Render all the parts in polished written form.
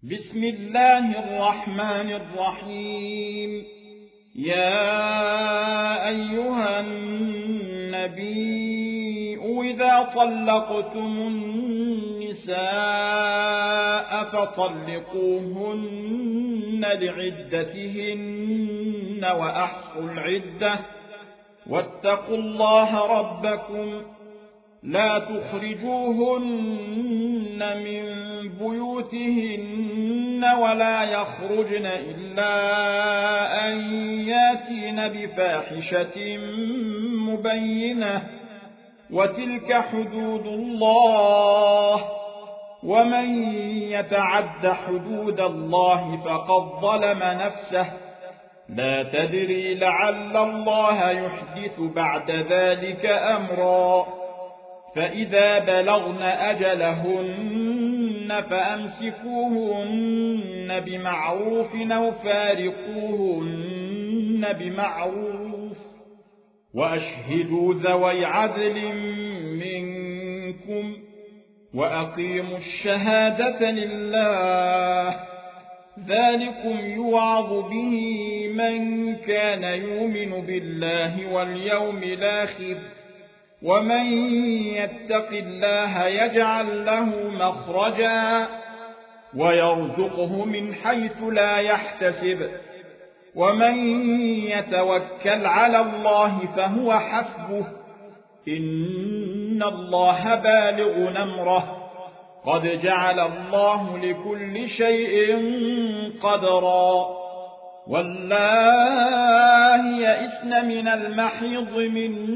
بسم الله الرحمن الرحيم. يا أيها النبي إذا طلقتم النساء فطلقوهن لعدتهن وأحصوا العدة واتقوا الله ربكم لا تخرجوهن من بيوتهن ولا يخرجن إلا أن ياتين بفاحشة مبينة وتلك حدود الله ومن يتعد حدود الله فقد ظلم نفسه لا تدري لعل الله يحدث بعد ذلك أمرا. فإذا بلغن أجلهن فأمسكوهن بمعروف أو فارقوهن بمعروف وأشهدوا ذوي عدل منكم وأقيموا الشهادة لله ذلكم يوعظ به من كان يؤمن بالله واليوم الآخر ومن يتق الله يجعل له مخرجا ويرزقه من حيث لا يحتسب ومن يتوكل على الله فهو حسبه إن الله بالغ أمره قد جعل الله لكل شيء قدرا. والله يئسن من المحيض من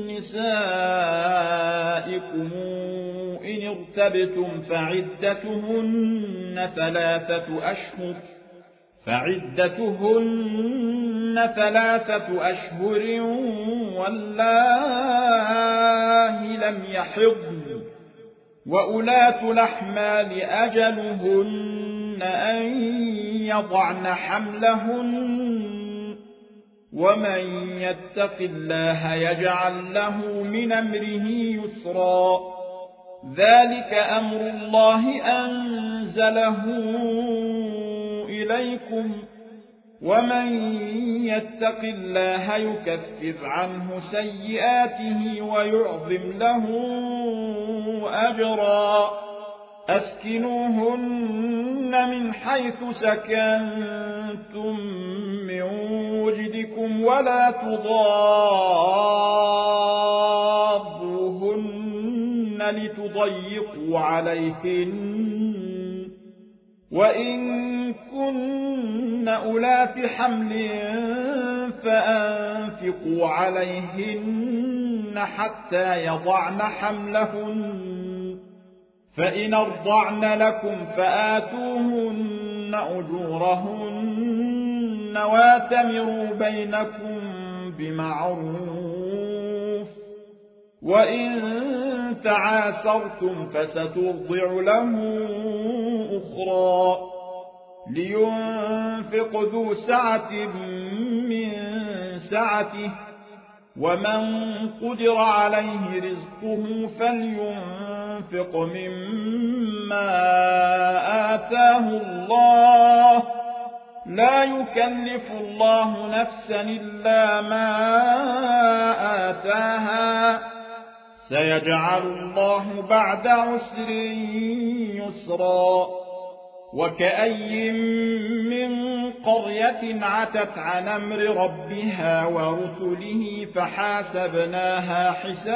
نسائكم إن ارتبتم فعدتهن ثلاثة أشهر والله لم يحضن وأولاة الأحمال أجلهن أن يضعن حملهن ومن يتق الله يجعل له من أمره يسرا. ذلك أمر الله أنزله إليكم ومن يتق الله يكفر عنه سيئاته ويعظم له أجرا. أسكنوهن من حيث سكنتم من وجدكم ولا تضاروهن لتضيقوا عليهن وإن كن أولات حمل فأنفقوا عليهن حتى يضعن حملهن فإن أرضعن لكم فآتوهن أجورهن واتمروا بينكم بمعروف وإن تعاسرتم فسترضع له أخرى لينفق ذو سعة من سعته ومن قدر عليه رزقه فلينفق مما آتاه الله لا يكلف الله نفسا إلا ما آتاها سيجعل الله بعد عسر يسرا. وكأي من قرية عتت عن أمر ربها ورسله فحاسبناها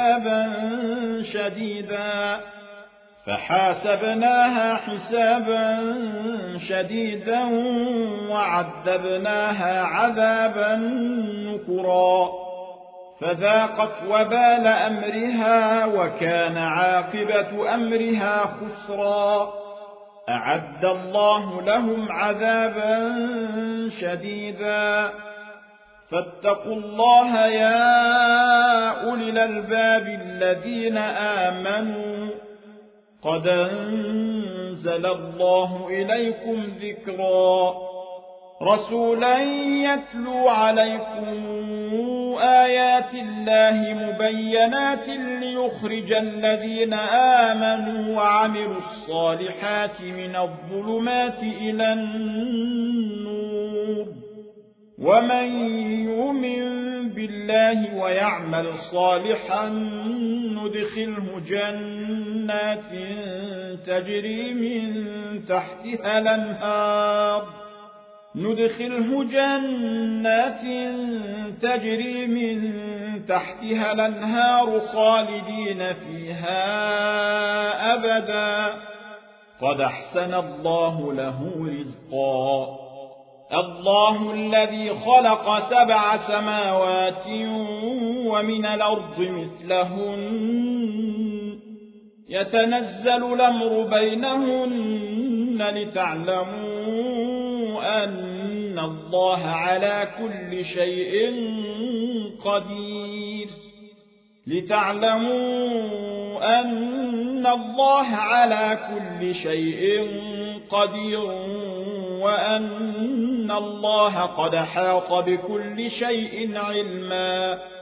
حسابا شديدا وعذبناها عذابا نكرا فذاقت وبال أمرها وكان عاقبة أمرها خسرا. أعد الله لهم عذابا شديدا فاتقوا الله يا أولي الألباب الذين آمنوا قد أنزل الله إليكم ذكرا رسولا يتلو عليكم آيات الله مبينات ليخرج ليخرج الذين آمنوا وعملوا الصالحات من الظلمات إلى النور ومن يؤمن بالله ويعمل صالحا ندخله جنات تجري من تحتها الأنهار خالدين فيها أبدا قد أحسن الله له رزقا الله الذي خلق 7 سماوات ومن الأرض مثلهن يتنزل الأمر بينهن لتعلموا أن الله على كل شيء قدير وأن الله قد أحاط بكل شيء علما